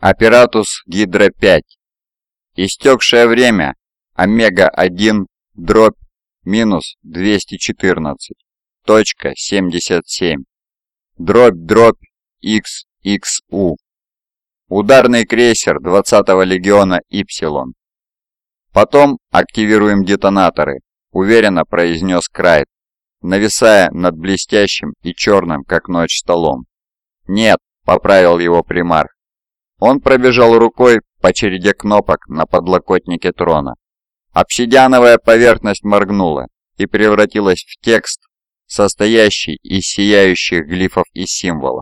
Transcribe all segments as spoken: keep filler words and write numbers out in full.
Аппаратус Гидра пять. Истекшее время омега один дробь минус двести четырнадцать точка семьдесят семь дробь дробь икс икс у. Ударный крейсер двадцатого легиона Ипсилон. Потом активируем детонаторы, уверенно произнес Крайт, нависая над блестящим и черным, как ночь, столом. Нет, поправил его примарх. Он пробежал рукой по череде кнопок на подлокотнике трона. Обсидиановая поверхность моргнула и превратилась в текст, состоящий из сияющих глифов и символов.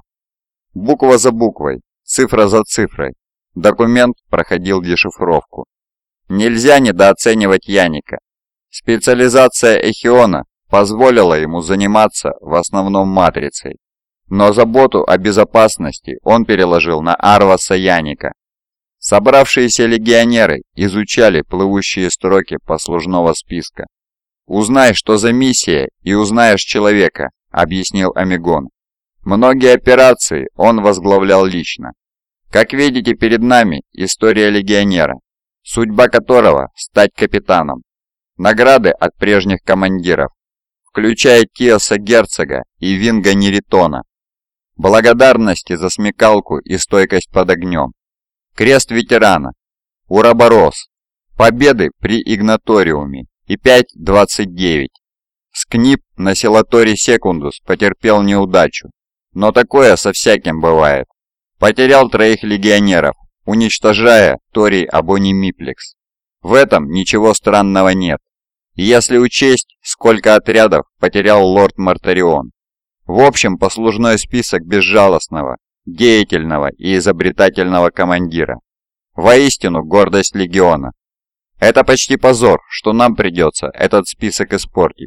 Буква за буквой, цифра за цифрой, документ проходил дешифровку. Нельзя недооценивать Яника. Специализация Эхиона позволила ему заниматься в основном матрицей, но заботу о безопасности он переложил на Арваса Яника. Собравшиеся легионеры изучали плывущие строки послужного списка. «Узнай, что за миссия, и узнаешь человека», — объяснил Амигон. Многие операции он возглавлял лично. Как видите, перед нами история легионера, судьба которого — стать капитаном. Награды от прежних командиров, включая Тиоса Герцога и Винга Неритона. Благодарности за смекалку и стойкость под огнем. Крест ветерана, Уроборос, победы при Игнаториуме и пять двадцать девять. Скнип на Селаторе Секундус потерпел неудачу, но такое со всяким бывает. Потерял троих легионеров, уничтожая Торий Абонимиплекс. В этом ничего странного нет, если учесть, сколько отрядов потерял лорд Мартарион. В общем, послужной список безжалостного, деятельного и изобретательного командира. Воистину, гордость легиона. Это почти позор, что нам придется этот список испортить.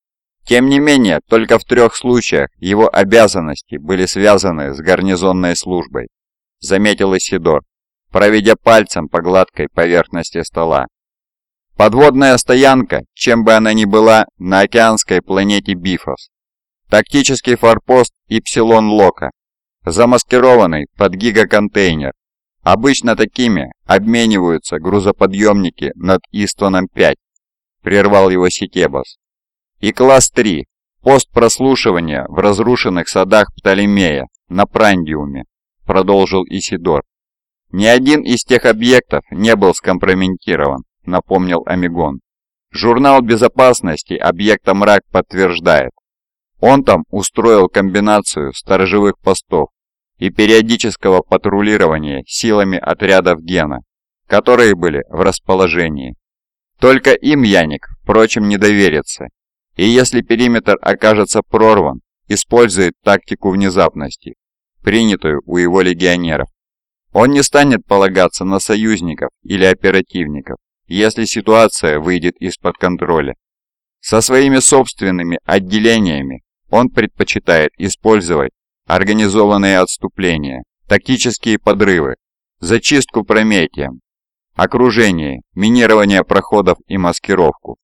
Тем не менее, только в трех случаях его обязанности были связаны с гарнизонной службой, заметил Исидор, проведя пальцем по гладкой поверхности стола. Подводная стоянка, чем бы она ни была, на океанской планете Бифос. Тактический форпост Ипсилон-Лока, замаскированный под гигаконтейнер. Обычно такими обмениваются грузоподъемники над Истоном пять, прервал его Ситебос. И класс три, пост прослушивания в разрушенных садах Птолемея на Прандиуме, продолжил Исидор. Ни один из тех объектов не был скомпрометирован, напомнил Амигон. Журнал безопасности объекта «Мрак» подтверждает. Он там устроил комбинацию сторожевых постов и периодического патрулирования силами отрядов Гена, которые были в расположении. Только им Яник, впрочем, не доверится, и если периметр окажется прорван, использует тактику внезапности, принятую у его легионеров. Он не станет полагаться на союзников или оперативников, если ситуация выйдет из-под контроля. Со своими собственными отделениями он предпочитает использовать организованные отступления, тактические подрывы, зачистку Прометием, окружение, минирование проходов и маскировку.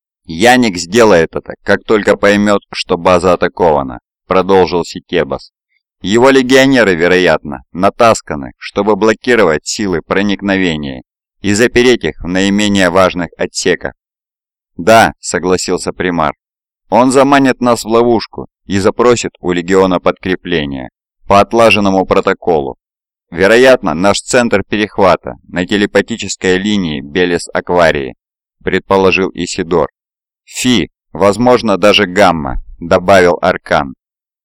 Яник сделает это, как только поймет, что база атакована, продолжил Ситебос. Его легионеры, вероятно, натасканы, чтобы блокировать силы проникновения и запереть их в наименее важных отсеках. Да, согласился примар. Он заманит нас в ловушку и запросит у легиона подкрепление по отлаженному протоколу. Вероятно, наш центр перехвата на телепатической линии Белес-Акварии, предположил Исидор. Фи, возможно, даже Гамма, добавил Аркан.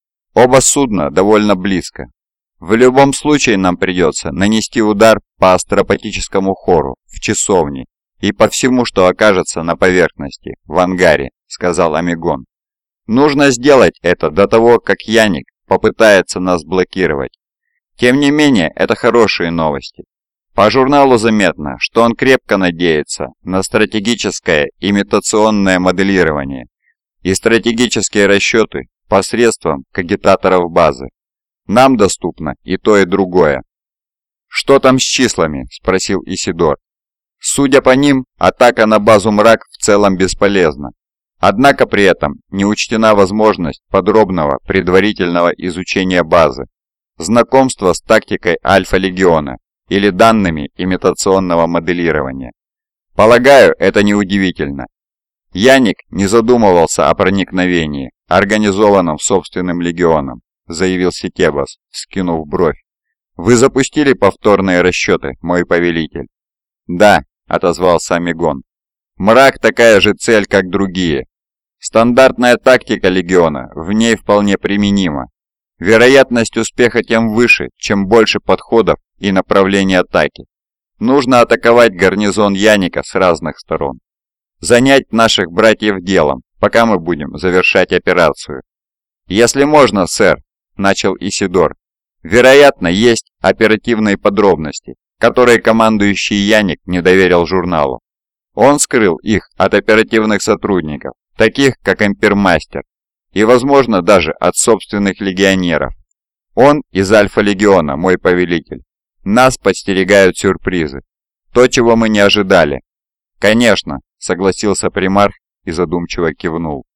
Оба судна довольно близко. В любом случае нам придется нанести удар по астропатическому хору в часовне и по всему, что окажется на поверхности, в ангаре, сказал Амигон. Нужно сделать это до того, как Яник попытается нас блокировать. Тем не менее, это хорошие новости. По журналу заметно, что он крепко надеется на стратегическое имитационное моделирование и стратегические расчеты посредством кагитаторов базы. Нам доступно и то, и другое. «Что там с числами?» – спросил Исидор. Судя по ним, атака на базу «Мрак» в целом бесполезна. Однако при этом не учтена возможность подробного предварительного изучения базы, знакомства с тактикой Альфа-легиона, или данными имитационного моделирования. Полагаю, это неудивительно. Яник не задумывался о проникновении, организованном собственным легионом, заявил Сетебас, скинув бровь. Вы запустили повторные расчеты, мой повелитель? Да, отозвался Амигон. Мрак такая же цель, как другие. Стандартная тактика легиона в ней вполне применима. Вероятность успеха тем выше, чем больше подходов и направлений атаки. Нужно атаковать гарнизон Яника с разных сторон. Занять наших братьев делом, пока мы будем завершать операцию. Если можно, сэр, начал Исидор. Вероятно, есть оперативные подробности, которые командующий Яник не доверил журналу. Он скрыл их от оперативных сотрудников, таких как Импермастер, и, возможно, даже от собственных легионеров. Он из Альфа-легиона, мой повелитель. Нас подстерегают сюрпризы. То, чего мы не ожидали. Конечно, согласился примарх и задумчиво кивнул.